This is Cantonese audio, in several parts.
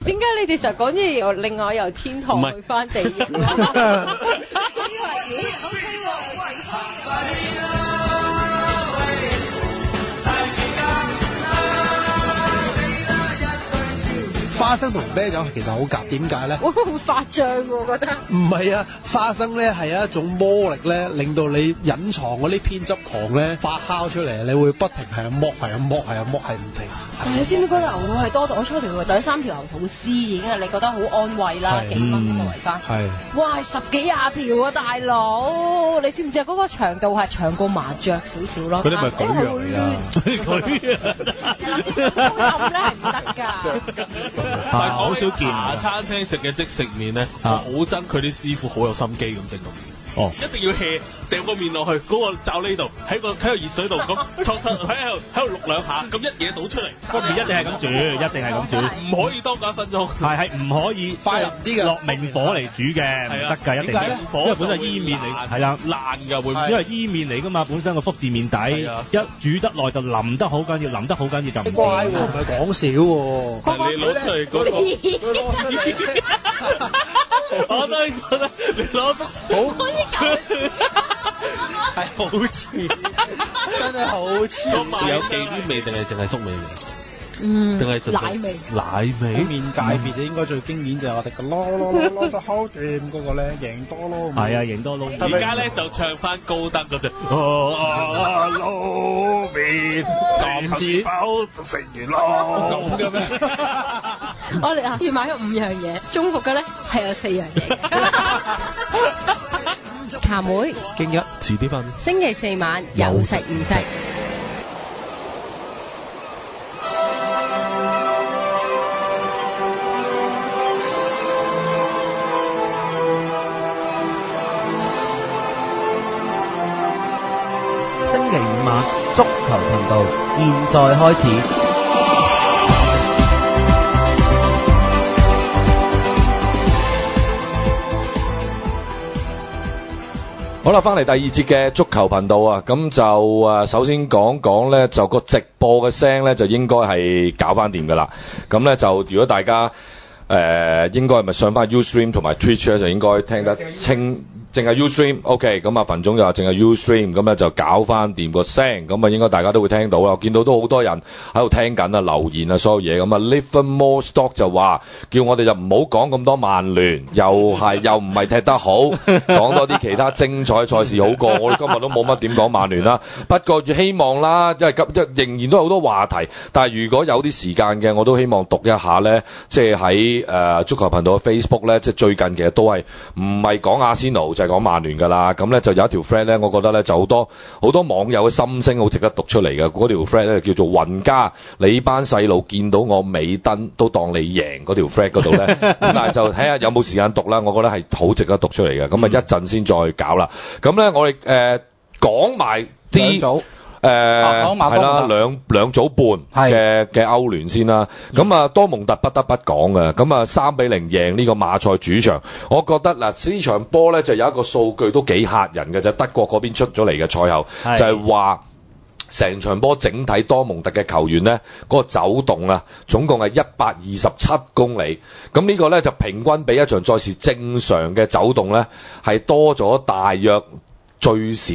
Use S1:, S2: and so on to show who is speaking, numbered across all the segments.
S1: 點解你哋成日講嘢又另外由天堂去翻地獄？以為OK
S2: 花生同啤酒其實好夾，點解咧？
S1: 會唔會發脹喎？我覺得
S2: 唔係啊，花生咧係一種魔力咧，令到你隱藏嗰啲偏執狂咧發酵出嚟，你會不停係咁剝，係咁剝，係咁剝，係唔停。
S1: 但係你知唔知嗰牛肚係多到我初條2-3條牛肚絲已經係你覺得好安慰啦，幾蚊咁圍翻。係。哇！10幾20條啊，大佬！你知唔知啊？嗰個長度係長過麻雀少少咯。
S3: 嗰啲咪舉樣嚟啊！舉
S1: 啊！咧係唔得㗎。
S3: 但係好少見
S4: 茶餐廳食嘅即食麵咧，我好憎佢啲師傅好有心機咁整個麵。
S3: 哦，
S4: 一定要 hea 掉個麵落去嗰個罩呢度，喺個熱水度咁喺度碌兩下，咁一嘢倒出嚟。
S3: 個麵一定係咁煮，一定係咁煮，
S4: 唔可以多過1分鐘。
S3: 係唔可以
S2: 快入啲嘅，
S3: 落明火嚟煮嘅，唔得㗎，一定。因為本身係伊麵嚟，係啦，
S4: 爛㗎會。
S3: 因為伊麵嚟㗎嘛，本身個福字麵底，一煮得耐就腍得好緊要，腍得好緊要就唔
S2: 乖喎，唔係講笑喎。
S4: 你攞出嚟嗰個，我都覺得你攞得好。
S2: 係好似，真係好似。
S4: 有忌廉味定係淨係粟米味？
S1: 定
S4: 係
S1: 奶味。
S4: 奶味
S2: 麵界別應該最經典就係我哋嘅攞得好掂嗰個咧，贏多撈。
S3: 係啊，贏多撈。
S4: 而家咧就唱翻高德嗰隻。撈麵咁似飽就食完咯。咁嘅咩？
S1: 我哋要買咗5樣嘢，中伏嘅咧係有4樣嘢。茶妹，
S2: 經一，
S4: 遲啲瞓。
S1: 星期4晚有食唔食？
S5: 星期5晚足球頻道，現在開始。
S6: 好啦，翻嚟第2節嘅足球頻道啊，咁就首先講講咧，就個直播嘅聲咧就應該係搞翻掂噶啦。咁咧就如果大家應該係咪上翻 Ustream 同埋 Twitch 咧，就應該聽得清。淨係 Ustream，OK， 咁啊馮總就話淨係 Ustream，咁咧就搞翻掂個聲，咁啊應該大家都會聽到啦。我見到都好多人喺度聽緊啊，留言啊，所有嘢咁啊。Livermore Stock 就話叫我哋就唔好講咁多曼聯，又唔係踢得好，講多啲其他精彩賽事好過。我哋今日都冇乜點講曼聯啦，不過希望啦，因為仍然都有好多話題，但係如果有啲時間嘅，我都希望讀一下咧，即係喺足球頻道嘅 Facebook 咧，即係最近其實都係唔係講阿仙奴就講曼聯㗎啦，咁咧就有一條 friend 咧，我覺得咧就好多網友嘅心聲好值得讀出嚟嘅。嗰條 friend 咧叫做雲家，你班細路見到我尾燈都當你贏嗰條 friend 嗰度咧，咁但係就睇下有冇時間讀啦。我覺得係好值得讀出嚟嘅。咁啊一陣先再搞啦。咁咧我哋講埋啲。係啦，兩組半嘅歐聯先啦。咁啊，多蒙特不得不講嘅。咁啊，3-0贏呢個馬賽主場。我覺得嗱，呢場波咧就有一個數據都幾嚇人嘅，就德國嗰邊出咗嚟嘅賽後，就係話成場波整體多蒙特嘅球員咧嗰個走動啊，總共係127公里。咁呢個咧就平均比一場賽事正常嘅走動咧係多咗大約最少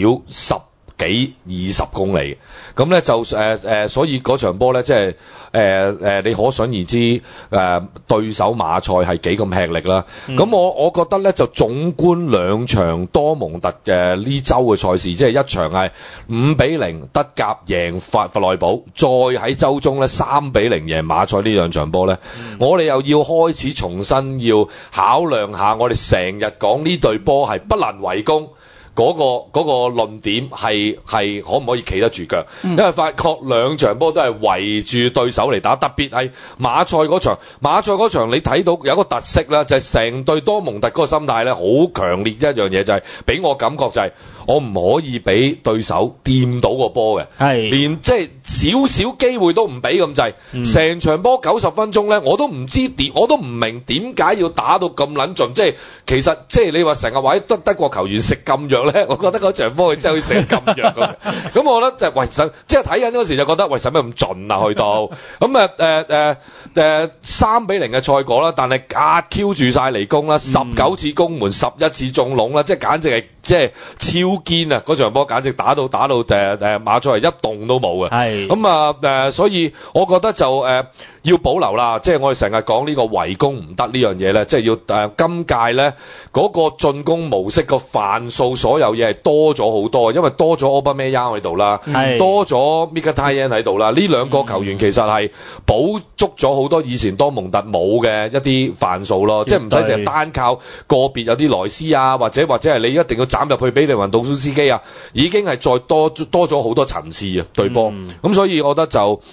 S6: 20公里，咁咧就所以嗰場波咧即係你可想而知對手馬賽係幾咁吃力啦。咁我覺得咧就總觀兩場多蒙特嘅呢週嘅賽事，即係一場係5-0德甲贏弗內堡，再喺週中咧3-0贏馬賽呢兩場波咧，我哋又要開始重新要考量下，我哋成日講呢隊波係不能圍攻。嗰個論點係可唔可以企得住腳？因為發覺兩場波都係圍住對手嚟打，特別係馬賽嗰場你睇到有一個特色啦，就係成隊多蒙特嗰個心態咧，好強烈一樣嘢就係俾我感覺就係我唔可以俾對手掂到個波嘅，連即係少少機會都唔俾咁滯。成場波90分鐘咧，我都唔明點解要打到咁撚盡，即係其實即係你話成日話啲德國球員食禁藥弱咧，我覺得嗰場波佢真係好似成咁弱咁。咁我覺得就即係睇緊嗰時就覺得使乜咁盡啊去到咁3-0嘅賽果啦，但係壓 Q 住晒離攻啦，19次攻門11次中籠啦，即係簡直係即係超堅啊！嗰場波簡直打到馬賽係一動都冇嘅。係咁所以我覺得就要保留啦，即係我哋成日講呢個圍攻唔得呢樣嘢咧，即係要今屆咧嗰個進攻模式個範數所有嘢係多咗好多，因為多咗奧巴梅揚喺度啦，多咗 Mkhitaryan 喺度啦，呢兩個球員其實係補足咗好多以前多蒙特冇嘅一啲範數咯，即係唔使淨係單靠個別有啲萊斯啊，或者係你一定要斬入去俾利雲道夫斯基啊，已經係再多咗好多層次啊對波，咁所以我覺得就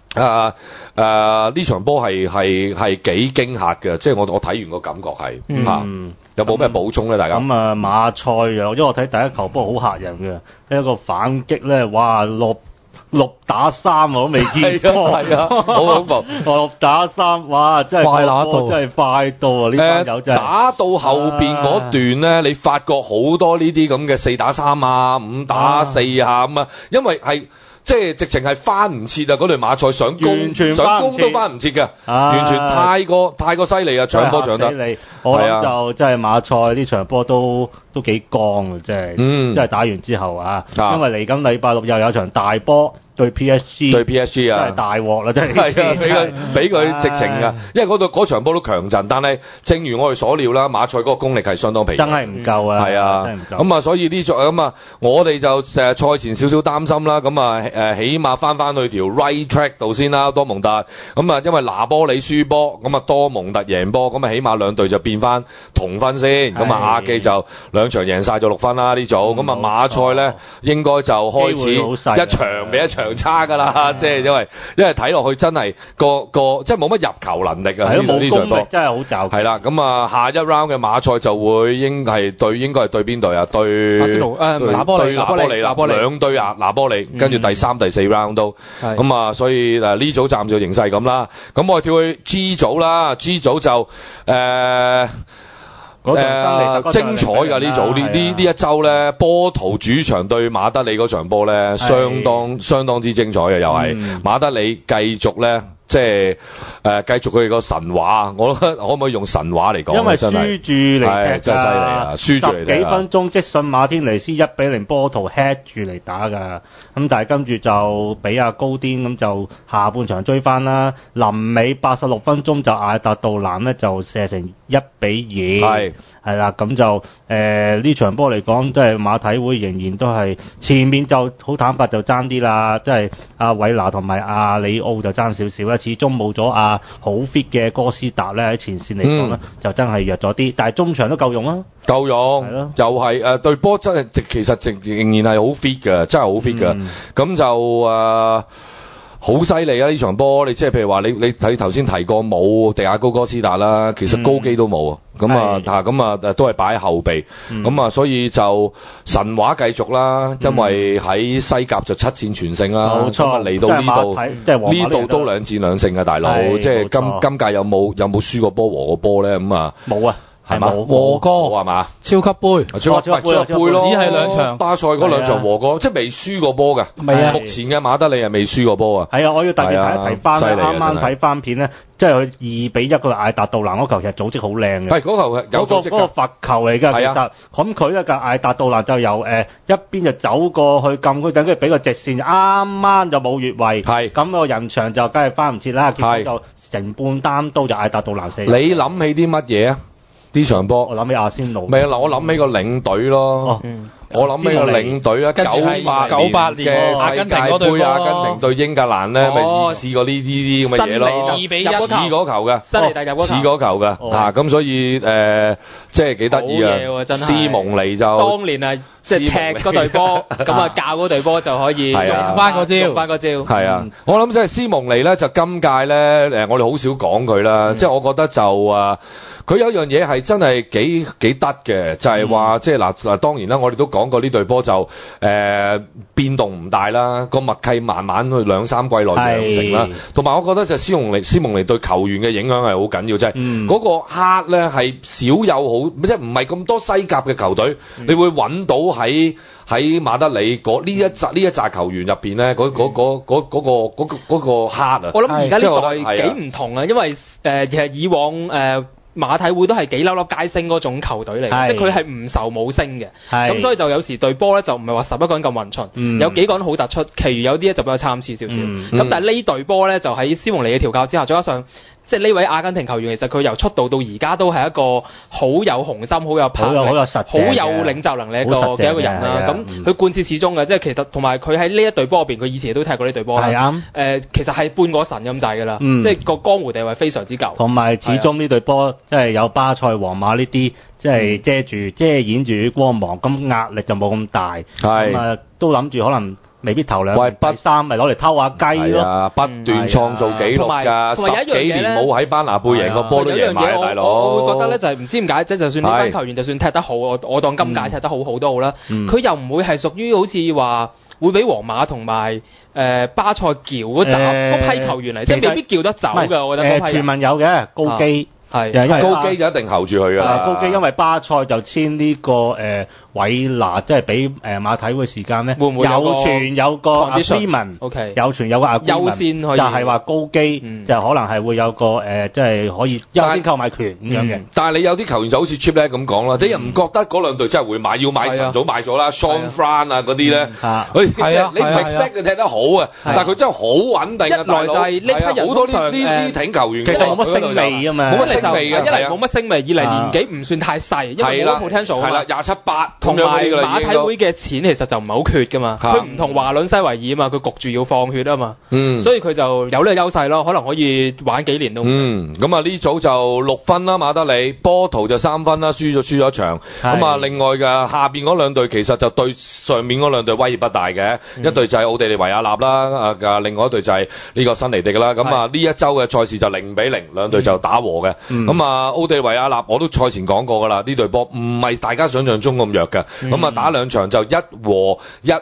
S6: 呢場波係幾驚嚇嘅，即係我睇完個感覺係有冇咩補充咧？大家
S3: 咁馬賽因為我睇第一球波好嚇人嘅，一個反擊咧，哇6打3我都未見過，係啊，好恐怖！6打3，哇，真係快打到，真係快到啊！呢班友真係
S6: 打到後邊嗰段咧，你發覺好多呢啲咁嘅4打3啊、5打4啊咁啊，因為係。即係直情係翻唔切啊！嗰隊馬賽想攻都翻唔切嘅，完全太過犀利啊！搶波搶得，
S3: 我諗就真係馬賽呢場波都幾光啊！真係打完之後因為嚟緊禮拜6又有場大波。對 PSG 啊，真係大鑊啦！真係
S6: 俾佢直情啊，因為嗰場波都強陣，但係正如我哋所料啦，馬賽嗰個功力係相當疲弱，
S3: 真係唔夠啊！
S6: 係啊，真係唔夠。咁所以呢場我哋就賽前少少擔心啦。咁起碼翻去條 right track 度先啦，多蒙特。咁因為拿波里輸波，咁多蒙特贏波，咁起碼兩隊就變翻同分先。咁亞記就2場贏晒咗6分啦呢組。咁馬賽咧應該就開始一場比一場差㗎啦，即係因為睇落去真係個即係冇乜入球能力啊！
S3: 冇功力真係好罩。
S6: 係啦，咁下一 round 嘅馬賽就會應該係對邊隊啊？對阿仙奴拿波利啦，兩隊拿波利，跟住第3、第4 round 都咁所以呢組暫時形勢咁啦。咁我哋跳去 G 組啦 ，G 組就精彩㗎呢組呢一週咧，波圖主場對馬德里嗰場波咧，相當之精彩嘅，又係馬德里繼續咧。即係繼續佢哋個神話，我覺得可唔可以用神話嚟講？
S3: 因為輸住嚟踢
S6: 真係犀利啊！輸住嚟踢
S3: 10幾分鐘即信馬天尼斯1-0波圖 head 住嚟打㗎，咁但係跟住就俾阿高甸咁就下半場追翻啦。臨尾86分鐘就艾達杜蘭呢就射成1-2，係啦，咁就呢場波嚟講，即係馬體會仍然都係前面就好坦白就爭啲啦，即係阿韋拿同埋阿里奧就爭少少啦。始終冇咗好 fit 嘅哥斯達咧，喺前線嚟講咧就真係弱咗啲，但係中場都夠用啊，
S6: 夠用，又係對波真係其實仍然係好 fit 嘅，真係好 fit 嘅，咁就好犀利啊！呢場波你即係譬如話你睇頭先提過冇迪亞高哥斯達啦，其實高基都冇啊，咁都係擺喺後備，咁所以就神話繼續啦，因為喺西甲就7戰全勝啦，
S3: 冇錯，
S6: 嚟到呢度都2戰2勝嘅大佬，即係今屆有冇輸過波和過波咧？咁
S3: 冇啊。
S2: 係嘛？和過係嘛？超級杯，
S6: 超級杯咯，
S2: 只係2場。
S6: 巴塞嗰2場和過，即係未輸過波㗎。
S2: 未啊！
S6: 目前嘅馬德里係未輸過波啊。
S3: 係啊，我要特別提翻啱啱睇翻片咧，即係佢2-1個艾達杜蘭嗰球，其實組織好靚嘅。
S6: 係嗰球有組織㗎。
S3: 嗰個罰球嚟㗎，其實咁佢咧個艾達杜蘭就由一邊就走過去撳佢，等佢俾個直線，啱啱就冇越位。係咁個人牆就梗係翻唔切啦，結果就成半單刀就艾達杜蘭射。
S6: 你諗起啲乜嘢啊？呢場波，
S3: 我諗起阿仙奴。
S6: 咪嗱，我諗起個領隊咯。我諗起個領隊啊，98年嘅世界盃阿根廷對英格蘭咧，咪試過呢啲咁嘅嘢咯。
S1: 2-1
S6: 似嗰球嘅，
S1: 新尼特入嗰球，
S6: 似嗰球嘅。咁所以即係幾得意啊！斯蒙尼就
S1: 當年啊，即係踢嗰隊波，咁教嗰隊波就可以用翻個招。
S6: 係啊，我諗即係斯蒙尼咧，就今屆咧我哋好少講佢啦。即係我覺得就佢有一樣嘢係真係幾得嘅，就係話即係嗱當然啦，我哋都講過呢隊波就變動唔大啦，個默契慢慢去2-3季內養成啦。同埋我覺得就斯蒙尼對球員嘅影響係好緊要，即係嗰個黑咧係少有好，即係唔係咁多西甲嘅球隊，你會揾到喺馬德里呢一紮球員入邊咧，嗰個黑啊！
S7: 我諗而家呢個係幾唔同啊，因為其實以往馬體會都係幾粒粒皆星嗰種球隊嚟嘅，即係佢係唔愁冇星嘅，咁所以就有時隊波咧就唔係話11個人咁勻循，有幾個人好突出，其餘有啲咧就比較參差少少。咁但係呢隊波咧就喺斯蒙尼嘅調教之下，再加上即係呢位阿根廷球員，其實佢由出道到而家都係一個好有雄心、好有魄力、好有領袖能力嘅一個人啦。咁佢貫徹始終嘅，即係其實同埋佢喺呢一隊波入邊，佢以前都踢過呢隊波啦。其實係半個神咁滯㗎啦，即係個江湖地位非常之夠。同埋始終呢隊波即係有巴塞、皇馬呢啲，即係遮掩住啲光芒，咁壓力就冇咁大。咁都諗住可能。未必頭2、第3咪攞嚟偷下雞咯，不斷創造紀錄㗎，10幾年冇喺班拿貝贏個波都贏埋啊，大佬！我會覺得咧就係唔知點解，即係就算呢班球員就算踢得好，我當今屆踢得好都好啦，佢又唔會係屬於好似話會俾皇馬同埋巴塞叫嗰批球員嚟，即係未必叫得走㗎，我覺得。傳聞有嘅高基。係，因為高基就一定候住佢㗎啦。高基因為巴塞就簽呢個韋拿，即係俾馬體會時間咧，會唔會有傳有個 agreement？OK， 有傳有個 agreement，優先可以就係話高基就可能係會有個即係可以優先購買權咁樣嘅。但係你有啲球員就好似 Chip 咧咁講啦，你又唔覺得嗰兩隊真係會買？要買晨早買咗啦 ，Sean Fran 啊嗰啲咧，你唔 expect 佢踢得好啊，但係佢真係好穩定啊！一來就係呢批人好多呢挺球員其實冇乜星味啊嘛。一嚟冇乜星味，二嚟年紀唔算太細，因為冇 potential 啊嘛。係啦，27、8同埋馬體會嘅錢其實就唔係好缺㗎嘛。佢唔同華倫西維爾啊嘛，佢焗住要放血啊嘛。所以佢就有呢個優勢咯，可能可以玩幾年都。咁啊呢組就6分啦，馬德里，波圖就3分啦，輸咗場。咁啊另外嘅下邊嗰兩隊其實就對上面嗰兩隊威脅不大嘅，一隊就係奧地利維亞納啦，另外一隊就係呢個新尼迪啦。咁啊呢一週嘅賽事就0-0，兩隊就打和嘅。咁啊，奧地利維亞納我都賽前講過㗎啦，呢隊波唔係大家想象中咁弱嘅。咁啊，打2場就1和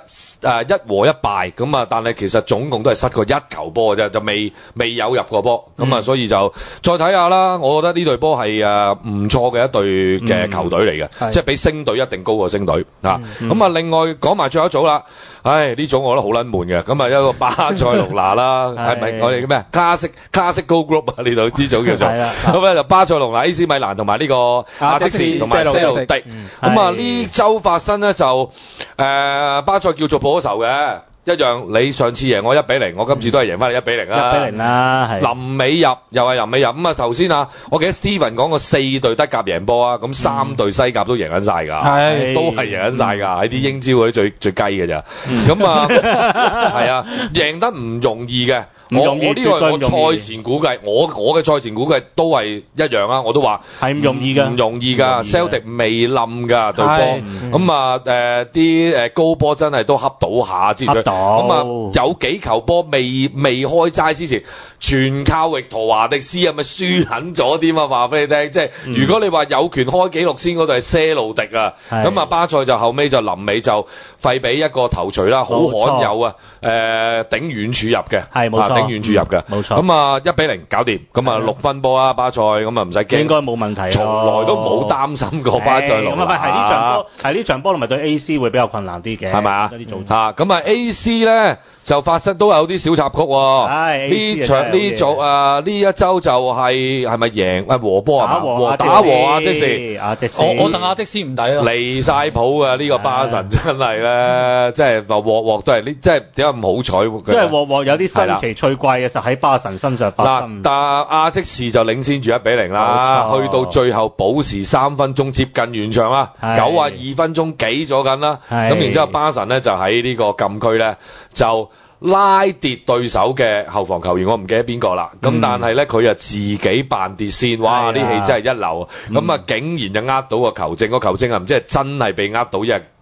S7: 1敗。咁啊，但係其實總共都係失過1球波嘅啫，就未有入過波。咁啊，所以就再睇下啦。我覺得呢隊波係唔錯嘅一隊嘅球隊嚟嘅，即係比星隊一定高過星隊啊。咁啊，另外講埋最後一組啦。呢組我覺得好撚悶嘅，咁啊一個巴塞隆拿啦，係咪我哋叫咩？Classic Gold Group 啊，呢度呢組叫做，咁咧就巴塞隆拿、AC 米蘭同埋呢個阿積士同埋些路迪，咁啊呢週發生咧就巴塞叫做報咗仇嘅。一樣，你上次贏我1-0，我今次都係贏翻你1-0啦。1-0啦，係。臨尾入又係臨尾入，咁啊頭先啊，我記得 Steven 講過4隊德甲贏波啊，咁3隊西甲都贏緊晒㗎，都係贏緊晒㗎，喺啲英超嗰啲最雞嘅咋。咁啊，係啊，贏得唔容易嘅。我呢個係我賽前估計，我嘅賽前估計都係一樣啊，我都話係唔容易㗎，唔容易㗎。Celtic 未冧㗎對波，咁啊啲高波真係都恰到下之類。咁啊，有幾球波未開齋之前，全靠域陀華迪斯係咪輸狠咗啲啊？話俾你聽，即係如果你話有權開紀錄先嗰度係些路迪啊，咁啊巴塞就後尾就臨尾就費俾一個頭槌啦，好罕有啊！頂遠處入嘅，係冇錯，頂遠處入嘅，冇錯。咁啊1-0搞掂，咁啊6分波啊巴塞，咁啊唔使驚，應該冇問題，從來都冇擔心過巴塞龍。咁啊係呢場波，係呢場波同埋對 AC 會比較困難啲嘅，係咪啊？咁啊 AC 咧就發生都有啲小插曲喎。呢場呢組呢一週就係咪贏和波啊？打和啊！即時我戥阿積士唔抵咯，離曬譜啊！呢個巴神真係咧，即係話鑊都係呢，即係點解咁好彩？即係鑊有啲新奇趣怪嘅，實喺巴神身上發生。嗱，但阿積士就領先住1-0啦，去到最後補時3分鐘接近完場啦，92分鐘幾咗緊啦。咁然之後巴神咧就喺呢個禁區咧就拉跌對手嘅後防球員，我唔記得邊個啦。咁但係咧，佢又自己扮跌先，哇！啲戲真係一流。咁啊，竟然就呃到個球證，個球證啊唔知係真係被呃到，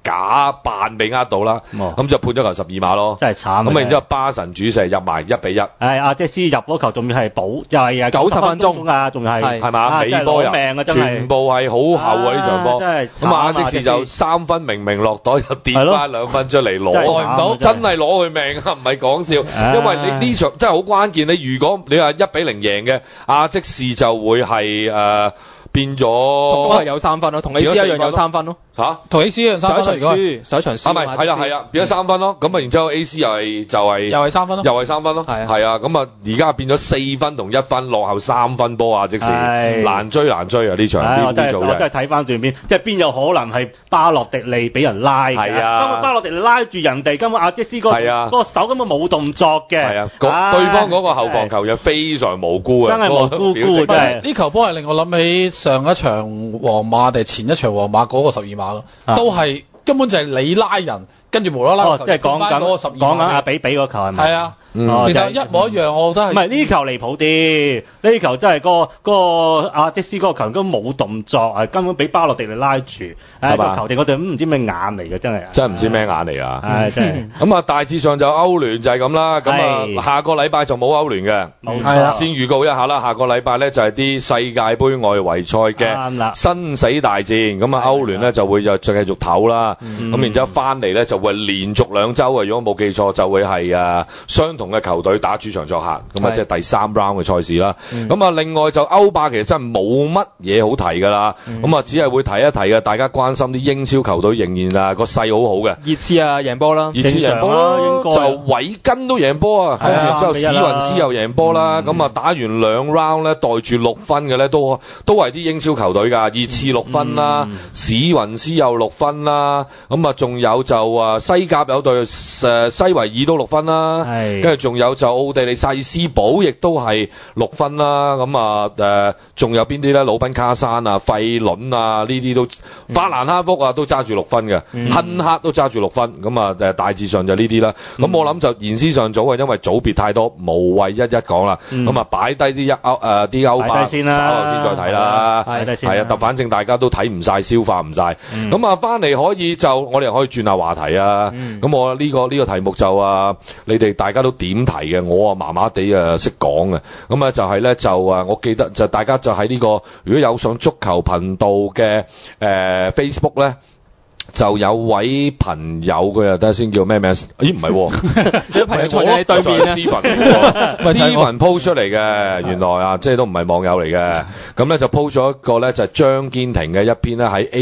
S6: 假扮被呃到啦，咁就判咗球12碼咯，
S3: 真係慘。
S6: 咁然之後巴神主射入埋1-1。
S3: 阿即係入嗰球仲要係補，就係
S7: 90分鐘
S3: 啊，仲係
S6: 嘛？尾波入，全部係好後啊呢場波。咁阿即士就3分明明落袋，又跌翻2分出嚟攞唔到，真係攞佢命啊！唔係講笑，因為你呢場真係好關鍵。你如果你話1-0贏嘅，阿即士就會係變咗
S7: 都係有3分咯，同 AC 一樣有3分咯。
S6: 嚇，
S2: 同 AC 一樣3分。
S7: 上一場輸。
S6: 咪係啦，變咗3分咯。咁啊，然之後 AC 又係3分咯，又係3分咯。係啊，咁啊，而家變咗4分同1分，落後3分波啊！即時難追啊呢場。我真
S3: 係睇翻轉邊，即係邊有可能係巴洛迪利俾人拉㗎？係啊，根本巴洛迪利拉住人哋，根本阿即斯嗰個手根本冇動作嘅。係啊，
S6: 對方嗰個後防球員非常無辜啊，
S3: 真係無辜真係。
S2: 呢球波係令我諗起上一場皇馬定前一場皇馬嗰個12碼咯，都係根本就係你拉人，跟住無啦啦
S3: 即係講緊阿比嗰球係咪？
S2: 係啊。其實一模一樣，我覺得係。唔
S3: 係呢球離譜啲，呢球真係嗰個阿即斯嗰個球根本冇動作，根本俾巴洛迪嚟拉住，個球定嗰對唔知咩眼嚟嘅，真係
S6: 唔知咩眼嚟啊！
S3: 真係。
S6: 咁啊，大致上就歐聯就係咁啦。咁啊，下個禮拜就冇歐聯嘅。
S3: 冇錯。
S6: 先預告一下啦，下個禮拜咧就係啲世界盃外圍賽嘅生死大戰。咁啊，歐聯咧就會再繼續唞啦。咁然之後翻嚟咧就會連續2週啊，如果冇記錯就會係相同嘅球隊打主場作客，咁啊即係第3 round 嘅賽事啦。咁啊，另外就歐霸其實真係冇乜嘢好提㗎啦。咁啊，只係會提一提嘅，大家關心啲英超球隊仍然個勢好好嘅。
S7: 熱刺贏波啦，
S6: 熱刺贏波啦，就韋根都贏波啊，之後史雲斯又贏波啦。咁啊，打完2 round 咧，袋住6分嘅咧，都係啲英超球隊㗎。熱刺6分啦，史雲斯又6分啦。咁啊，仲有就西甲有隊西維爾都6分啦，跟住仲有就奧地利薩爾斯堡亦都係6分啦。咁啊仲有邊啲咧？魯賓卡山啊、費倫啊呢啲都，法蘭克福啊都揸住6分嘅，亨克都揸住6分。咁啊大致上就呢啲啦。咁我諗就言之尚早啊，因為組別太多，無謂一講啦。咁啊擺低啲啲歐霸先啦，稍後先再睇啦。係啊，但反正大家都睇唔晒，消化唔晒。咁啊翻嚟可以就我哋可以轉下話題啊。咁我呢個題目就你哋大家都點提嘅，我麻麻地識講嘅。咁就係咧就我記得就大家就喺呢個如果有上足球頻道嘅Facebook 咧，就有位朋友佢又等下先叫咩名？咦唔係喎，
S7: 你朋友坐喺對面啊
S6: ？Steven post 出嚟嘅，原來即係都唔係網友嚟嘅。咁咧就 post 咗一個咧就係張堅庭嘅一篇咧喺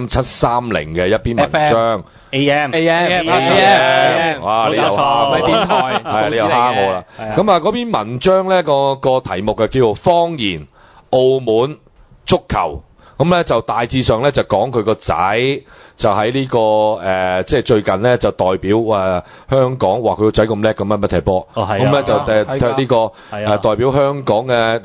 S6: AM730嘅一篇文章。
S3: AM，
S6: 哇！你又蝦電台，係你又蝦我啦。咁嗰篇文章咧個題目就叫做《方言澳門足球》。咁咧就大致上咧就講佢個仔就喺呢個即係最近咧就代表香港，話佢個仔咁叻咁乜踢波。咁咧就踢呢個代表香港嘅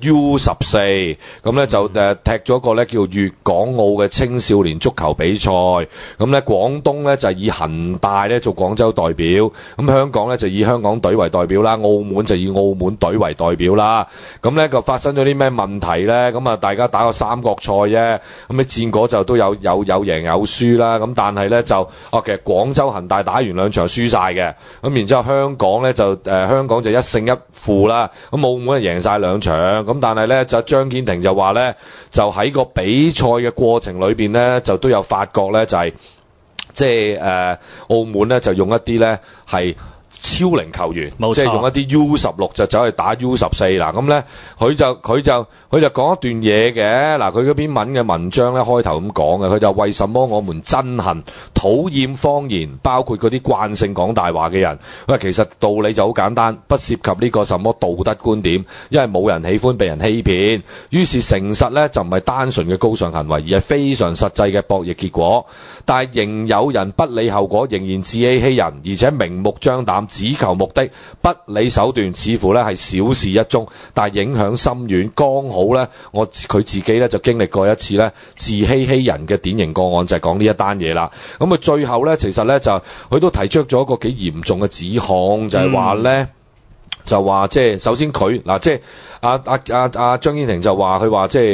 S6: U14，咁咧就踢咗個咧叫粵港澳嘅青少年足球比賽。咁咧廣東咧就以恒大咧做廣州代表，咁香港咧就以香港隊為代表啦，澳門就以澳門隊為代表啦。咁咧就發生咗啲咩問題咧？咁大家打個三角賽啫，咁啲戰果就都有贏有輸啦。咁但係咧就其實廣州恒大打完2場輸晒嘅，咁然之後香港咧就香港就1勝1負啦。咁澳門就贏晒2場，咁但係咧就張堅庭就話咧就喺個比賽嘅過程裏邊咧就都有發覺咧就係即係澳門咧就用一啲咧係超齡球員，即係用一啲 U16 就走去打 U14啦。咁咧佢就講一段嘢嘅。嗱，佢嗰篇文嘅文章咧開頭咁講嘅，佢就為什麼我們憎恨討厭方言，包括嗰啲慣性講大話嘅人。其實道理就好簡單，不涉及呢個什麼道德觀點，因為冇人喜歡被人欺騙。於是誠實咧就唔係單純嘅高尚行為，而係非常實際嘅博弈結果。但係仍有人不理後果，仍然自欺欺人，而且明目張膽，只求目的，不理手段，似乎咧係小事一宗，但係影響深遠。剛好咧，佢自己咧就經歷過一次咧自欺欺人嘅典型個案，就係講呢一單嘢啦。咁啊，最後咧，其實咧就佢都提出咗一個幾嚴重嘅指控，就係話咧，就話即係首先佢嗱，即係阿張堅庭就話佢話即係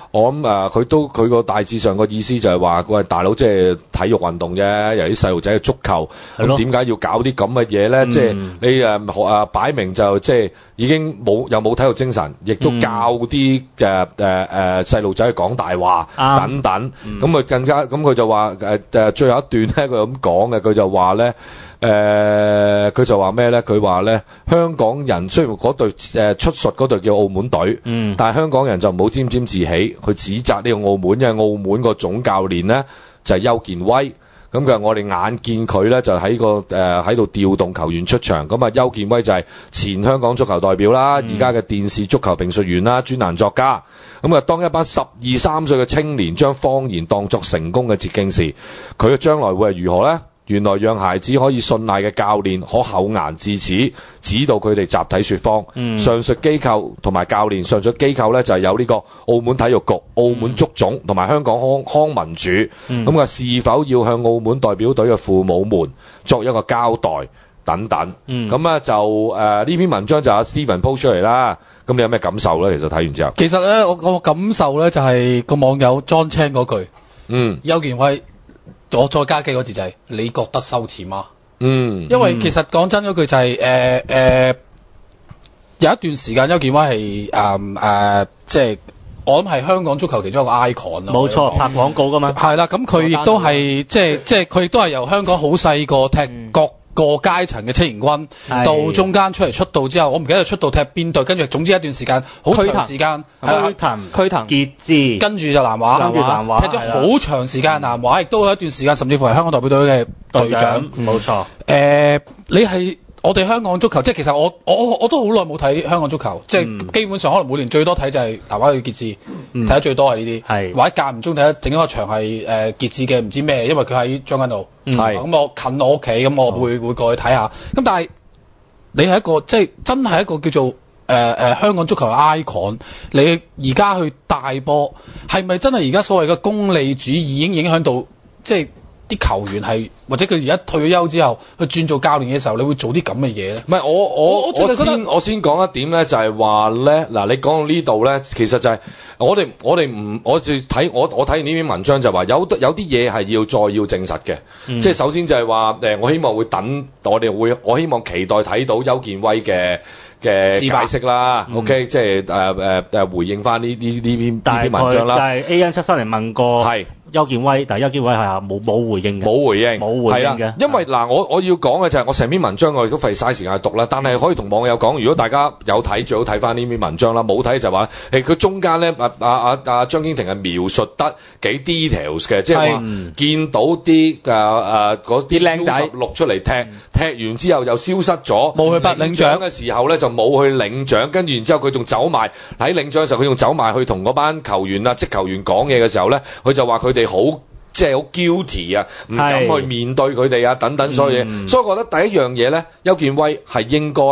S6: 我諗佢個大致上個意思就係話，喂大佬，即係體育運動啫，由啲細路仔嘅足球，咁點解要搞啲咁嘅嘢咧？即係你擺明就即係已經又冇體育精神，亦都教啲細路仔去講大話等等，咁佢更加咁佢就話最後一段咧，佢咁講嘅，佢就話咧。佢就話咩咧？佢話咧，香港人雖然嗰隊出術嗰隊叫澳門隊，但係香港人就唔好沾沾自喜去指責呢個澳門，因為澳門個總教練咧就係邱健威。咁佢話我哋眼見佢咧就喺度調動球員出場。咁啊，邱健威就係前香港足球代表啦，而家嘅電視足球評述員啦，專欄作家。咁啊，當一班12、13歲嘅青年將謊言當作成功嘅捷徑時，佢嘅將來會係如何咧？原來讓孩子可以信賴嘅教練可厚顏至此，指導佢哋集體說謊。上述機構同埋教練，上述機構呢就係有呢個澳門體育局、澳門足總同埋香港康文署。咁是否要向澳門代表隊嘅父母們作一個交代等等。咁就呢篇文章就阿 Steven post 出嚟啦。咁你有咩感受呢？其實睇完之後，
S2: 其實呢，我感受呢就係個網友 John Chan 嗰句，邱健威。我再加幾個字就係你覺得羞恥嗎？因為其實講真嗰句就係有一段時間邱健威係即係我諗係香港足球其中一個 icon 啦。
S3: 冇錯，拍廣告噶嘛。
S2: 係啦，咁佢亦都係即係佢亦都係由香港好細個踢各個階層嘅青年軍，到中間出道之後，我唔記得出道踢邊隊，跟住總之一段時間好長時間
S3: 區騰傑志，
S2: 跟住就南華，踢咗好長時間南華，亦都有一段時間甚至乎係香港代表隊嘅隊長。
S3: 冇錯。
S2: 你係我哋香港足球，即係其實我都好耐冇睇香港足球，即係基本上可能每年最多睇就係南華與傑志，睇得最多係呢啲，或者間唔中睇得整一個場係傑志嘅唔知咩，因為佢喺將軍澳，咁我近我屋企，咁我會過去睇下。咁但係你係一個即係真係一個叫做香港足球嘅 icon， 你而家去大波，係咪真係而家所謂嘅功利主義已經影響到即係？啲球員係或者佢而家退咗休之後去轉做教練嘅時候，你會做啲咁嘅嘢咧？
S6: 唔係我先講一點咧，就係話咧嗱，你講到呢度咧，其實就係我睇完呢篇文章就話有啲嘢係要證實嘅，即係首先就係話我希望會等我希望期待睇到邱健威嘅解釋啦，OK， 即係回應翻呢篇文章啦。
S3: 但係 AN730問過係邱健威，但係邱健威係冇回應嘅，
S6: 冇回應嘅。因為嗱，我要講嘅就係我成篇文章我亦都費嘥時間去讀啦，但係可以同網友講，如果大家有睇，最好睇翻呢篇文章啦。冇睇就話佢中間咧張經庭係描述得幾 details 嘅，即係話見到啲嗰啲靚仔16出嚟踢完之後又消失咗，
S2: 冇去領獎
S6: 嘅時候咧就冇去領獎，跟住然之後佢仲走埋喺領獎嘅時候，佢仲走埋去同嗰班球員職球員講嘢嘅時候咧，佢就話佢哋好即係好 guilty 啊，唔敢去面對佢哋啊等等所有嘢，所以我覺得第一樣嘢咧，邱健威係應該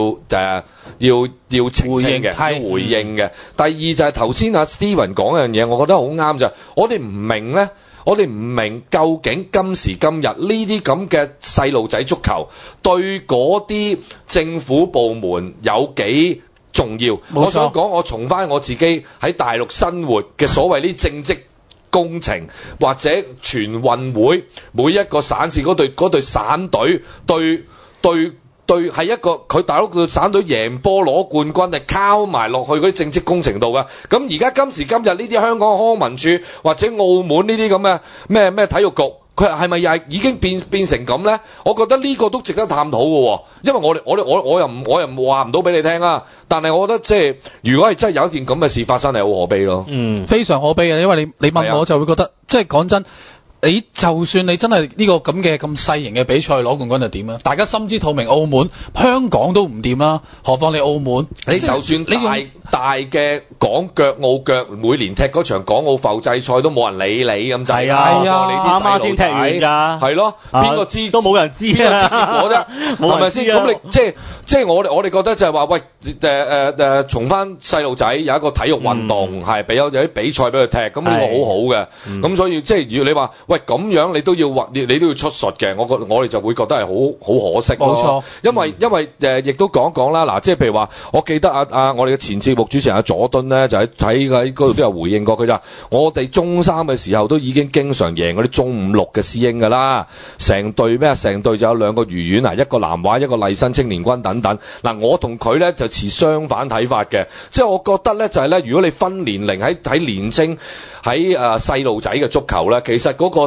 S6: 要澄清嘅，要回應嘅。第二就係頭先阿 Steven 講一樣嘢，我覺得好啱就係我哋唔明究竟今時今日呢啲咁嘅細路仔足球對嗰啲政府部門有幾重要。我想講，我重翻我自己喺大陸生活嘅所謂呢政績工程或者全運會，每一個省市嗰隊省隊對係一個佢大陸嘅省隊贏波攞冠軍係靠埋落去嗰啲政績工程度㗎。咁而家今時今日呢啲香港康文署或者澳門呢啲咁嘅咩體育局，佢係咪又係已經變成咁咧？我覺得呢個都值得探討嘅，因為我又話唔到俾你聽啊。但係我覺得即係如果係真係有一件咁嘅事發生，係好可悲咯。
S2: 非常可悲嘅，因為你問我就會覺得，即係講真。你就算你真係呢個咁細型嘅比賽攞冠軍就點啊？大家心知肚明，澳門、香港都唔掂啦，何況你澳門？
S6: 你就算大嘅港腳、澳腳，每年踢嗰場港澳埠際賽都冇人理你咁滯。係
S3: 啊，啱啱先踢完㗎。
S6: 係咯，邊個知？
S3: 都冇人知啊！
S6: 結果啫，係咪先？咁你即係我哋覺得就係話，喂從翻細路仔有一個體育運動係俾有啲比賽俾佢踢，咁呢個好好嘅。咁所以即係如果你話喂咁樣你都要出術嘅，我哋就會覺得係好可惜咯。
S2: 冇錯，
S6: 因為亦都講講啦，嗱，即係譬如話，我記得我哋嘅前節目主持人佐敦咧，就喺嗰度都有回應過，佢就話我哋中三嘅時候都已經經常贏嗰啲中五六嘅師兄㗎啦，成隊就有2個愉園啊，一個南華，一個麗新青年軍等等。嗱，我同佢咧就持相反睇法嘅，即係我覺得咧就係咧，如果你分年齡喺年青喺細路仔嘅足球咧，其實嗰個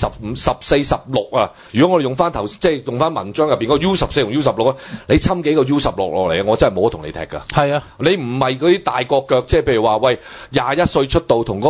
S6: 14、15、14、16啊，如果我哋用翻用翻文章入邊嗰個 U14 同 U16啊，你侵幾個 U16落嚟，我真係冇得同你踢㗎。係啊，你唔係嗰啲大國腳，即係譬如話喂21歲出道同個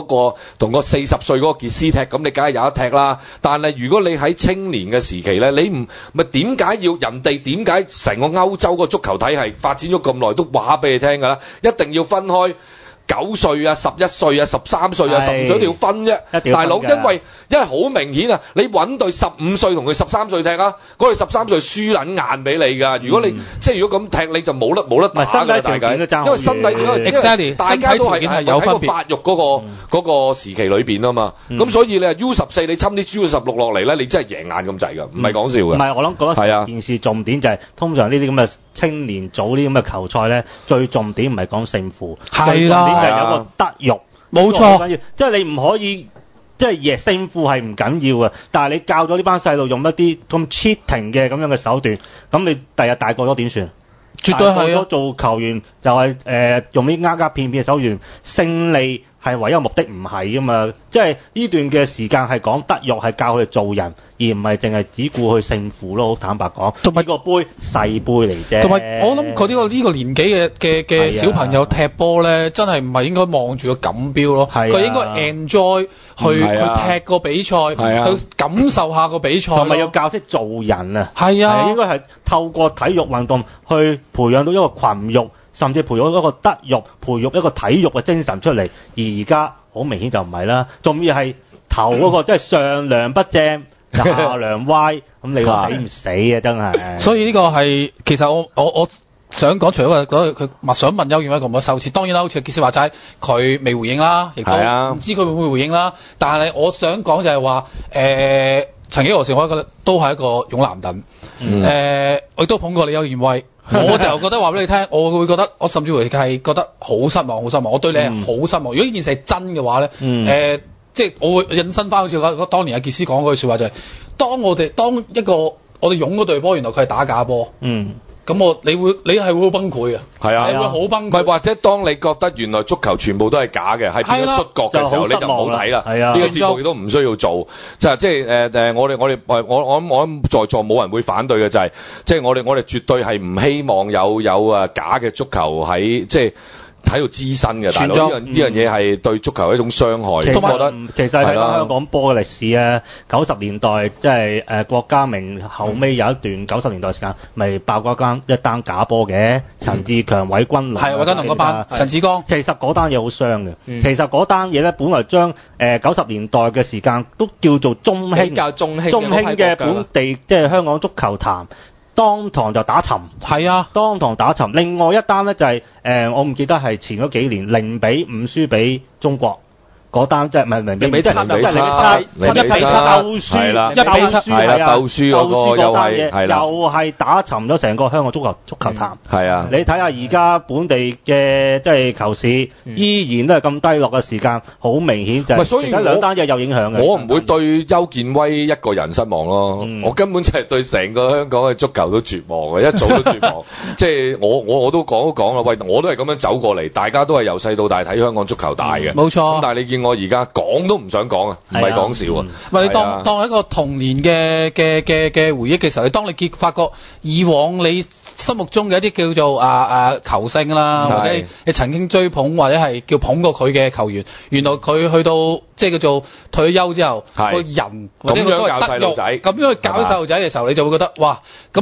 S6: 40歲嗰個傑斯踢，咁你梗係有得踢啦。但係如果你喺青年嘅時期咧，你唔咪點解要人哋點解成個歐洲個足球體系發展咗咁耐都話俾你聽㗎啦？一定要分開。9歲啊、11歲啊、13歲啊、15歲一定要分啫，大佬，因為好明顯啊，你揾對15歲同佢13歲踢啊，嗰對13歲輸撚硬俾你㗎。如果你如果咁踢，你就冇得打㗎，大家，因為身體因為大家都係喺個發育嗰個時期裏邊啊嘛。咁所以你係 U14 你侵啲 U16落嚟咧，你真係贏硬咁滯㗎，唔係講笑㗎。
S3: 唔係，我諗嗰件事重點就係通常呢啲咁嘅青年組呢啲咁嘅球賽咧，最重點唔係講勝負，係啦。就係有個德育，冇錯，即係你唔可以，即係贏勝負係唔緊要嘅，但係你教咗呢班細路用一啲咁 cheating 嘅咁樣嘅手段，咁你第日大個咗點算？絕對係啊！做球員就係用啲騙嘅手段，勝利係唯一目的，唔係噶嘛。即係呢段嘅時間係講德育，係教佢哋做人，而唔係淨係只顧去勝負咯。好坦白講，同埋個杯細杯嚟啫。同埋我諗佢呢個年紀嘅小朋友踢波咧，真係唔係應該望住個錦標咯。佢應該 enjoy 去踢個比賽，去感受下個比賽，同埋要教識做人啊。係啊，應該係透過體育運動去培養到一個群育，甚至培養一個德育，培育一個體育嘅精神出嚟。而家好明顯就唔係啦，仲要係頭嗰個即係上梁不正下梁歪，咁你話死唔死啊？真係。所以呢個係其實我想講，除咗佢想問邱健威咁多收次，當然啦，好似傑斯話齋，佢未回應啦，亦都唔知佢會唔會回應啦。但係我想講就係話，曾幾何時我覺得都係一個勇男等，我亦都捧過你邱健威。我就覺得話俾你聽，我會覺得，我甚至乎係覺得好失望，好失望。我對你係好失望。如果呢件事係真嘅話咧，即係我會引申翻好似當年阿傑斯講嗰句説話，就係當我哋擁嗰隊波，原來佢係打假波。咁你係會崩潰嘅，係啊，你會好崩潰。或者當你覺得原來足球全部都係假嘅，係變咗摔角嘅時候，你就唔好睇啦。係啊，呢個節目亦都唔需要做。即係我諗在座冇人會反對嘅就係，即係我哋絕對係唔希望有假嘅足球喺即係喺度滋生嘅，大佬，呢樣嘢係對足球一種傷害。我覺得其實係香港波嘅歷史啊，90年代即係郭家明後尾有一段90年代時間，咪爆過一單假波嘅，陳志強、韋君龍係韋君龍嗰班，陳志剛。其實嗰單嘢好傷嘅，其實嗰單嘢咧，本來將90年代嘅時間都叫做中興，比較中興嘅本地即係香港足球壇。當堂就打沉，係啊，當堂打沉。另外一單咧就係我唔記得係前嗰幾年0-5輸俾中國嗰單，即係唔係0-7，即係0-7鬥輸，係啦，鬥輸嗰個又係打沉咗成個香港足球壇。係啊，你睇下而家本地嘅即係球市依然都係咁低落嘅時間，好明顯就係所以兩單嘢有影響嘅。我唔會對邱健威一個人失望咯，我根本就係對成個香港嘅足球都絕望嘅，一早都絕望。即係我都講啦，喂，我都係咁樣走過嚟，大家都係由細到大睇香港足球大嘅，冇錯。但係你見我而家講都唔想講啊，唔係講笑啊。唔係你當一個童年嘅回憶嘅時候，當你發覺以往你心目中嘅一啲叫做球星啦，或者你曾經追捧或者係叫捧過佢嘅球員，原來佢去到即係叫做退休之後，個人或者個所謂德育咁樣去教啲細路仔嘅時候，你就會覺得哇咁。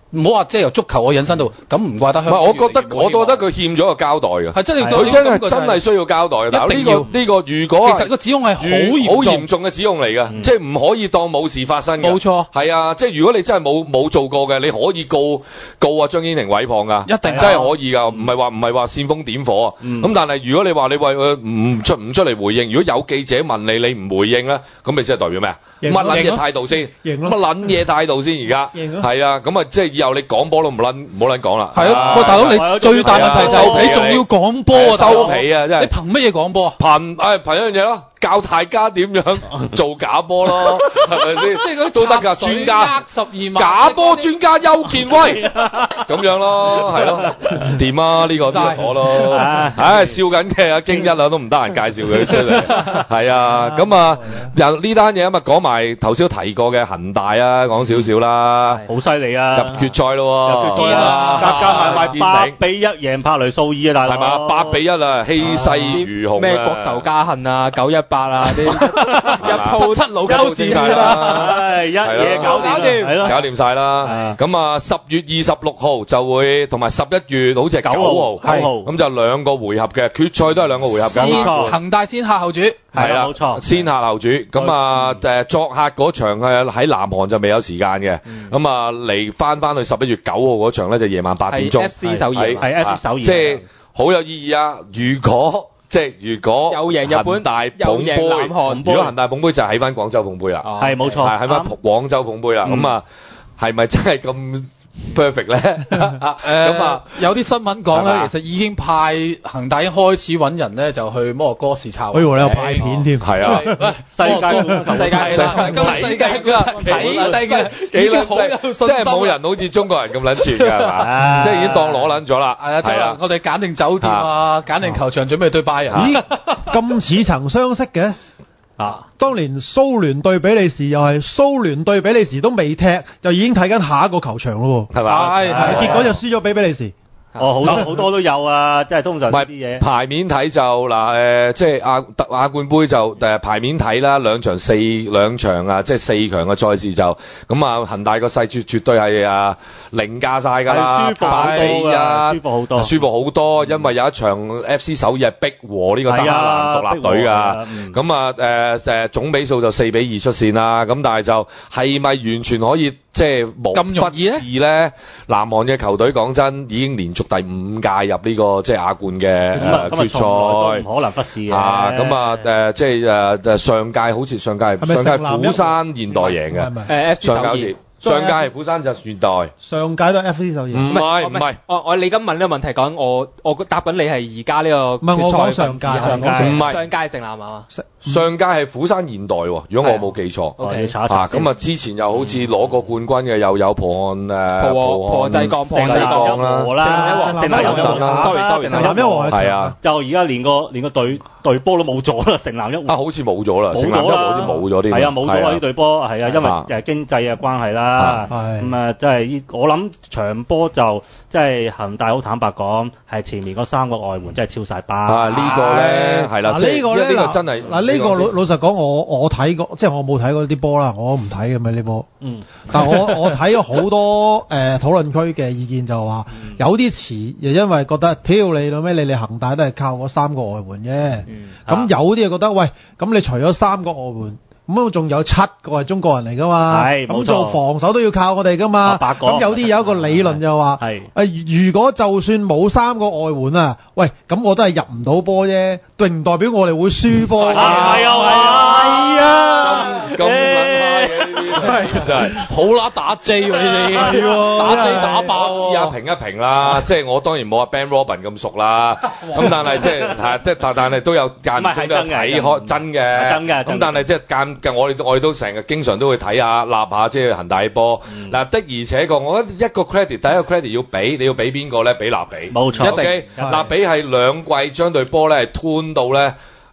S2: 唔好話即係由足球我引申到，咁唔怪得香港。
S6: 我覺得佢欠咗個交代嘅。
S2: 係真係
S6: 佢真係需要交代嘅。
S2: 一定要
S6: 呢個如果
S2: 其實個指控係好嚴重
S6: 嘅指控嚟嘅，即係唔可以當冇事發生嘅。
S2: 冇錯。
S6: 係啊，即係如果你真係冇做過嘅，你可以告啊張堅庭毀謗㗎。一定真係可以㗎，唔係話煽風點火啊。咁但係如果你話你唔出嚟回應，如果有記者問你唔回應咧，咁你即係代表咩啊？乜撚嘢態度先？乜撚嘢態度先？而家係啊，咁啊即係以後你講波都唔好撚講啦。
S2: 係啊，喂大佬你最大問題就係你仲要講波啊，
S6: 收皮啊，真係。
S2: 你憑乜嘢講波啊？
S6: 憑一樣嘢咯。教大家點樣做假波咯，係咪先？即係嗰啲都得㗎，專家12萬假波專家邱建威咁樣咯，係咯，掂啊？呢個先我咯，笑緊嘅阿京一啊，都唔得閒介紹佢出嚟，係啊，咁啊，由呢單嘢咁啊講埋頭先提過嘅恒大啊，講少少啦，
S3: 好犀利啊，
S6: 入決賽咯，
S3: 入決賽啦，加埋8-1贏柏雷素爾啊，大佬，
S6: 係嘛？8-1啊，氣勢如虹
S7: 咩國仇家恨啊，918啊啲一鋪
S2: 七老鳩事
S3: 啦，一嘢搞掂，係咯，
S6: 搞掂晒啦。咁啊，10月26號就會同埋11月好似係9號，咁就2個回合嘅決賽都係2個回合㗎。
S2: 冇錯，恒大先客後主，
S6: 係啦，
S3: 冇錯，
S6: 先客後主。咁啊作客嗰場喺南韓就未有時間嘅。咁啊嚟翻去11月9號嗰場咧就夜晚8點鐘。
S7: 係 FC 首爾，
S3: 係 FC 首爾，
S6: 即係好有意義啊！如果
S7: 又贏日本
S6: 大捧杯，如果恒大捧杯就喺翻廣州捧杯啦，
S3: 係冇錯，
S6: 喺翻廣州捧杯啦。咁啊，係咪真係咁 perfect 咧？咁啊，
S2: 有啲新聞講咧，其實已經派恒大已經開始揾人咧，就去摩洛哥視察。
S5: 你有派片添，
S6: 係啊，
S3: 世界
S2: 啦，世界睇低嘅，
S6: 幾撚犀，即係冇人好似中國人咁撚串㗎，係嘛？即係已經當攞撚咗啦。
S2: 係啊，即係我哋揀定酒店啊，揀定球場，準備對拜仁。
S5: 咦，咁似曾相識嘅？當年蘇聯對比利時又係蘇聯對比利時都未踢，就已經睇緊下一個球場咯喎，
S6: 係嘛？係，
S5: 結果就輸咗俾比利時。
S3: 好多都有啊，即係通常呢啲嘢。
S6: 牌面睇就嗱即係亞冠杯就牌面睇啦，兩場啊，即係4強嘅賽事就咁啊，恒大個勢絕對係凌駕晒㗎啦，舒服好多，因為有一場 FC 首爾係逼和呢個德黑蘭獨立隊㗎，咁啊總比數就4-2出線啦，咁但係就係咪完全可以即係無忽視咧？南韓嘅球隊講真已經連續第5屆入呢個即係亞冠嘅決賽，
S3: 唔可能忽視嘅。
S6: 咁啊即係上屆好似上屆釜山現代贏嘅，上屆好似。上屆係釜山就現代，
S5: 上屆都係 FC 首爾。
S6: 唔係，
S7: 我你咁問呢個問題講，我答緊你係而家呢個
S5: 唔係我講上屆，
S6: 唔係
S7: 上屆城南嘛？
S6: 上屆係釜山現代喎，如果我冇記錯。
S3: 你查一查。
S6: 咁啊，之前又好似攞過冠軍嘅，又有破岸
S7: 破濟降
S6: 啦，
S3: 城南一和啦
S6: ，sorry，
S5: 城南一和
S6: 係啊，
S3: 就而家連個隊波都冇咗啦，城南一和
S6: 好似冇咗啦，城南一和好似冇咗啲，
S3: 係啊，冇咗呢隊波，係啊，因為經濟嘅關係啦。咁啊，即係我諗場波就即係恒大好坦白講，係前面嗰3個外援真係超晒班。
S6: 呢個咧係啦，呢個真係
S5: 嗱呢個老實講，我睇過，即係我冇睇過啲波啦，我唔睇嘅咩呢波。但係我睇咗好多討論區嘅意見就話，有啲詞又因為覺得挑你老咩，你恒大都係靠嗰3個外援啫。咁有啲又覺得喂，咁你除咗3個外援。咁仲有7個係中國人嚟噶嘛？係，咁做防守都要靠我哋噶嘛？咁有啲有一個理論就話，如果就算冇3個外援啊，喂，咁我都係入唔到波啫，並唔代表我哋會輸波。係啊，
S6: 咁撚派嘅呢啲真係
S2: 好啦，打 J 喎呢啲，打 J 打爆喎。
S6: 試下評一評啦，即係我當然冇阿 Ben Robin 咁熟啦，咁但係即係但係都有間中都睇開真嘅，咁但係即係我哋都成日經常都會睇下立下即係恒大波。嗱的而且確，我覺得一個 credit 第一個 credit 要俾，你要俾邊個咧？俾立比，
S3: 冇錯，
S6: 一定立比係2季將隊波咧係吞到咧。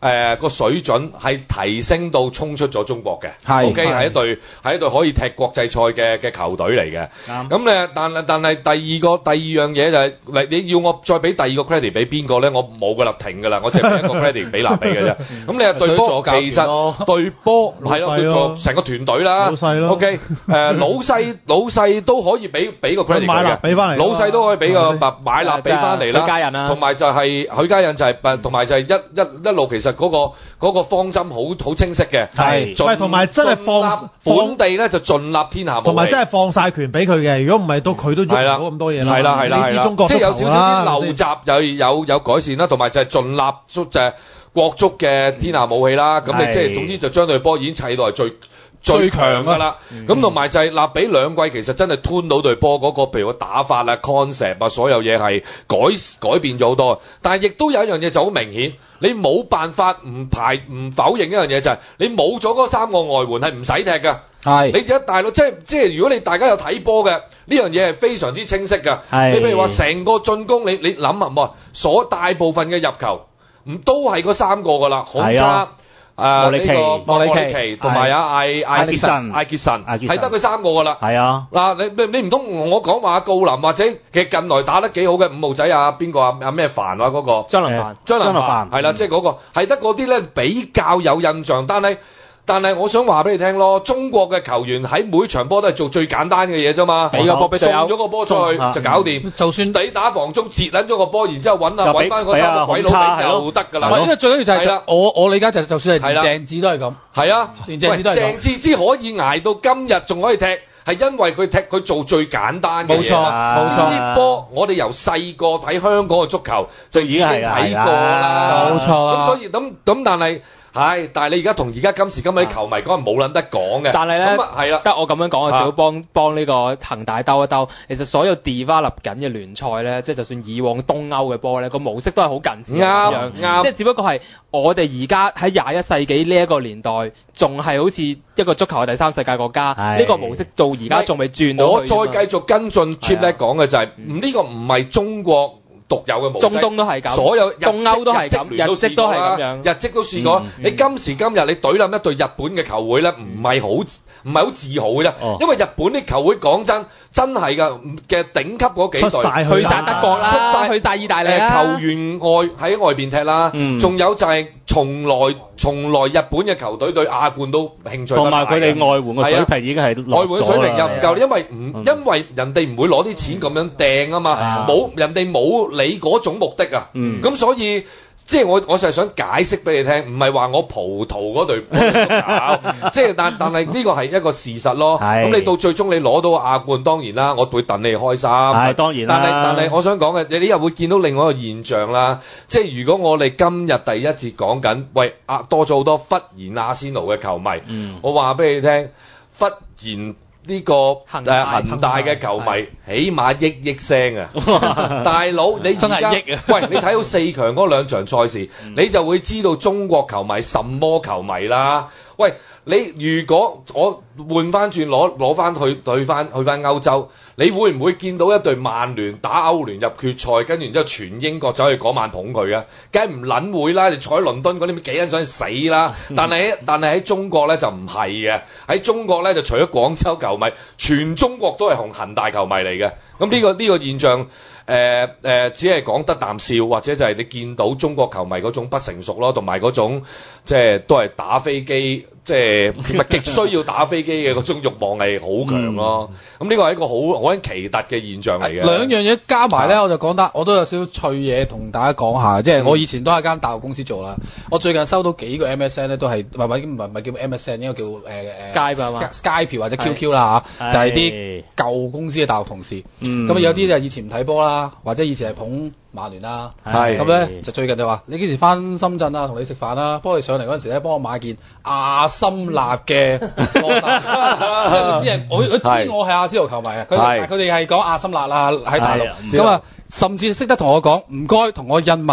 S6: 個水準係提升到衝出咗中國嘅。
S2: 係
S6: OK 係一隊可以踢國際賽嘅球隊嚟嘅。咁咧，但係第二樣嘢就係你要我再俾第二個 credit 俾邊個咧？我冇㗎啦，停㗎啦，我淨係俾一個 credit 俾納比嘅啫。咁你話對波其實對波係咯，佢做成個團隊啦。老細咯。OK 老細都可以俾個 credit 佢嘅。俾翻嚟。老細都可以俾個買納俾翻嚟啦。許家印啦。同埋就係許家印就係同埋就係一路其實嗰個方針好清晰嘅。係。同埋真係放本地咧就盡立天下無。同埋真係放晒權俾佢嘅，如果唔係到佢都喐唔到咁多嘢啦。係啦。你知中國即係有少少啲陋習有改善啦，同埋就係盡立就係國足嘅天下武器啦。咁你即係總之就將隊波已經砌到係最強㗎啦。咁同埋就係立比兩季其實真係吞到隊波嗰個譬如個打法啊、concept 啊，所有嘢係改變咗好多。但係亦都有一樣嘢就好明顯，你冇辦法唔否認一樣嘢就係你冇咗嗰3個外援係唔使踢㗎。係，你而大佬即係如果你大家有睇波嘅呢樣嘢係非常之清晰㗎。你譬如話成個進攻，你諗下冇大部分嘅入球唔都係嗰3個㗎啦，孔卡。莫里奇同埋艾傑臣係得佢3個㗎啦。係啊，嗱你唔通我講話郜林或者其實近來打得幾好嘅5號仔邊個咩凡嗰個張林凡係啦，即係嗰個係得嗰啲咧比較有印象，但係我想話俾你聽咯，中國嘅球員喺每場波都係做最簡單嘅嘢啫嘛，俾個波俾隊友，送咗個波出去就搞掂。就算抵打防中截撚咗個波，然之後揾翻嗰3個鬼佬俾就得㗎啦。因為最緊要就係我理解就算係鄭智都係咁。係啊，連鄭智都係咁。鄭智之可以捱到今日仲可以踢，係因為佢做最簡單嘅嘢。冇錯。呢啲波我哋由細個睇香港嘅足球就已經睇過啦。冇錯。咁所以但係。但係你而家同而家今時今日啲球迷講係冇撚得講嘅。但係咧，係啦，得我咁樣講，少幫呢個恒大兜一兜。其實所有 develop 緊嘅聯賽咧，即係就算以往東歐嘅波咧，個模式都係好近似咁樣。啱。即係只不過係我哋而家喺21世紀呢一個年代，仲係好似一個足球嘅第三世界國家。呢個模式到而家仲未轉到。我再繼續跟進 Chip 咧講嘅就係呢個唔係中國獨有嘅模式，中東都係咁，所有東歐都係咁，日職都係咁樣，日職都試過。你今時今日你懟冧一隊日本嘅球會咧，唔係好自豪嘅啫。因為日本啲球會講真係嘅頂級嗰幾隊，去晒德國啦，去晒意大利啦，球員喺外邊踢啦，仲有就係從來日本嘅球隊對亞冠都興趣不大，同埋佢哋外援嘅水平已經係落咗啦。外援水平又唔夠，因為人哋唔會攞啲錢咁樣掟啊嘛，人哋冇你嗰種目的啊，咁所以即係我就係想解釋俾你聽，唔係話我葡萄嗰隊波搞，即係但係呢個係一個事實咯。咁你到最終你攞到亞冠，當然啦，我會戥你開心。係當然啦。但係我想講嘅，你又會見到另外一個現象啦。即係如果我哋今日第一節講緊，喂多咗好多忽然阿仙奴嘅球迷，我話俾你聽，忽然。呢個恒大嘅球迷起碼億聲啊！大佬你真係億啊！喂，你睇到4強嗰2場賽事，你就會知道中國球迷什麼球迷啦。喂，你如果我換翻轉攞翻去翻歐洲，你會唔會見到一隊曼聯打歐聯入決賽，跟住然之後全英國走去嗰晚捧佢啊？梗係唔撚會啦！你坐喺倫敦嗰啲幾人想死啦！但係喺中國咧就唔係嘅，喺中國咧就除咗廣州球迷，全中國都係恒大球迷嚟嘅。咁呢個現象。只係講得啖笑，或者就係你見到中國球迷嗰種不成熟咯，同埋嗰種即係都係打飛機，即係極需要打飛機嘅嗰種慾望係好強咯。咁呢個係一個好奇特嘅現象嚟嘅。兩樣嘢加埋咧，我就講得我都有少少趣嘢同大家講下。即係我以前都喺間大陸公司做啦。我最近收到幾個 MSN 咧，都係唔係叫 MSN， 應該叫Skype 或者 QQ 啦嚇，就係啲舊公司嘅大陸同事。咁有啲就以前唔睇波啦。或者以前係捧曼聯啦，咁咧就最近就話你幾時翻深圳啊？同你食飯啦，幫你上嚟嗰陣時咧，幫我買件阿森納嘅波衫，佢知我係阿仙奴球迷啊，佢哋係講阿森納啦喺大陸，咁啊甚至識得同我講唔該同我印埋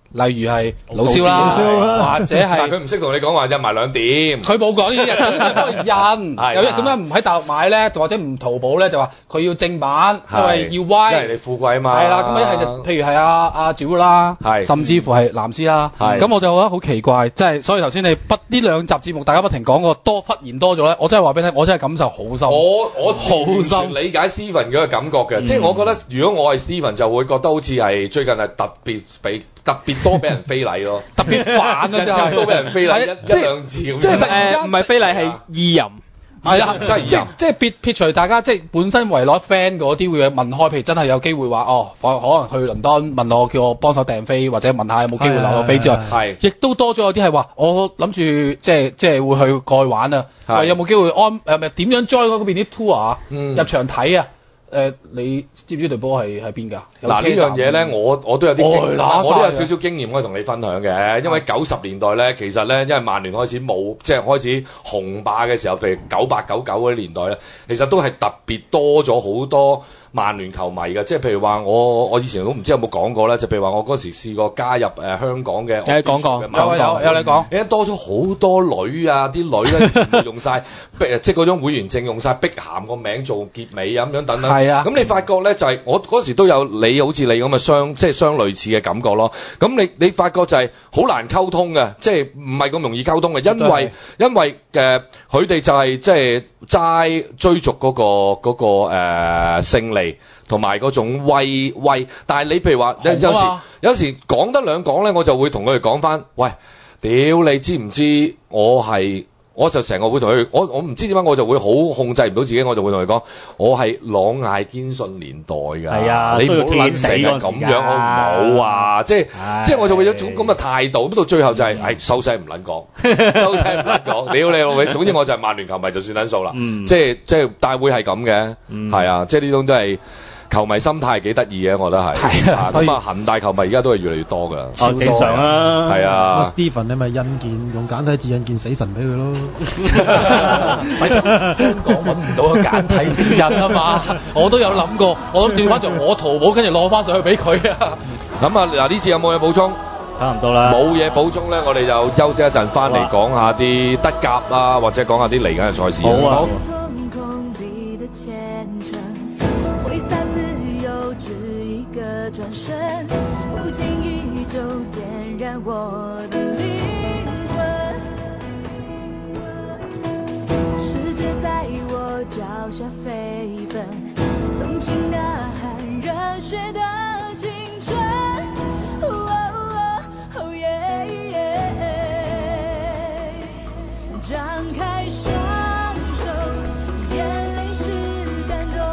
S2: 例如係老蕭啦，或者係，
S6: 但佢唔識同你講話印埋2點，
S2: 佢冇講呢啲嘢，佢幫佢印，有啲點解唔喺大陸買咧，或者唔淘寶咧，就話佢要正版，因為要威，
S6: 因為你富貴嘛，
S2: 係啦，咁一係就譬如係阿趙啦，甚至乎係藍絲啦，咁我就覺得好奇怪，即係所以頭先你呢兩集節目大家不停講個忽然多咗咧，我真係話俾你聽，我真係感受好深，
S6: 我好深理解 Steven 嗰個感覺嘅，即係我覺得如果我係 Steven 就會覺得好似係最近係特別多俾人非禮咯，
S2: 特別煩啊！真係
S6: 多俾人非禮一兩次咁樣，
S7: 即係唔係非禮係意淫，
S2: 係啊，真係意淫。即係撇除大家即係本身圍內 friend 嗰啲會問開，譬如真係有機會話可能去倫敦問我叫我幫手訂飛，或者問下有冇機會留個飛之外，亦都多咗有啲係話我諗住即係會去過去玩啊，有冇機會點樣 join 嗰邊啲 tour 入場睇啊？你知唔知隊波係邊㗎？
S6: 嗱呢樣嘢咧，我都有啲我都有少少經驗可以同你分享嘅，因為90年代咧，其實咧，因為曼聯開始開始紅霸嘅時候，譬如98、99嗰啲年代咧，其實都係特別多咗好多曼聯球迷嘅，即係譬如話我以前都唔知有冇講過咧，就譬如話我嗰時試過加入香港嘅，
S2: 講過有你講，
S6: 而家多咗好多女啊，啲女咧全部用晒即係嗰種會員證用晒碧咸個名做結尾咁樣等等。係啊，咁你發覺咧就係我嗰時都有好似你咁嘅相類似嘅感覺咯。咁你發覺就係好難溝通嘅，即係唔係咁容易溝通嘅，因為佢哋就係即係齋追逐嗰個勝利同埋嗰種威，但係你譬如話有時講得兩講咧，我就會同佢哋講翻，喂，屌你知唔知我就成個會同佢，我唔知點解我就會好控制唔到自己，我就會同佢講，我係朗艾堅遜年代㗎，係啊，你唔好撚成日咁樣好唔好啊？即係我就會有一種咁嘅態度，咁到最後就係收聲唔撚講，收聲唔撚講，屌你老味，總之我就係曼聯球迷就算撚數啦，即係但係會係咁嘅，係啊，即係呢種都係。球迷心態幾得意嘅，我覺得係。係啊，咁啊，恒大球迷而家都係越嚟越多㗎。
S3: 正常啦。
S6: 係啊。
S5: Steven 你咪印件用簡體字印件死神俾佢咯。
S2: 香港揾唔到個簡體字印啊嘛，我都有諗過，我諗調翻就我淘寶跟住攞翻上去俾佢啊。
S6: 咁啊，嗱呢次有冇嘢補充？
S3: 差唔多啦。冇
S6: 嘢補充咧，我哋就休息一陣，翻嚟講下啲德甲啊，或者講下啲嚟緊嘅賽事。好啊。
S8: 轉身，不經意就點燃我的靈魂，世界在我腳下飛奔，縱情吶喊熱血的青春，張開雙手，眼淚是感動。